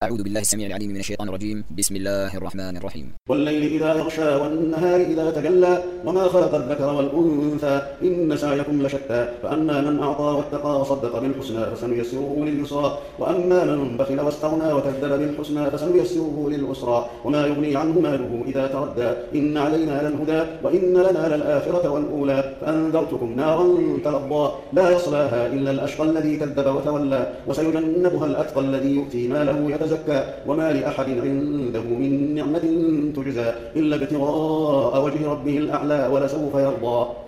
أعوذ بالله السميع العليم من الشيطان الرجيم. بسم الله الرحمن الرحيم. والليل إذا يغشى والنهار إذا تجلى وما خلق الذكر والأنثى إن سعيكم لشتى فأما من أعطى واتقى وصدق بالحسنى فسنيسره لليسرى وأما من بخل واستغنى وكذب بالحسنى فسنيسره للعسرى وما يغني عنه ماله إذا تردى إن علينا للهدى وإن لنا للآخرة والأولى فأنذرتكم نارا تلظى لا يصلاها إلا الأشقى الذي كذب وتولى وسيجنبها الأتقى الذي يؤتي ماله يتزكى وما لأحد عنده من نعمة تجزى إلا ابتغاء وجه ربه الأعلى ولسوف يرضى.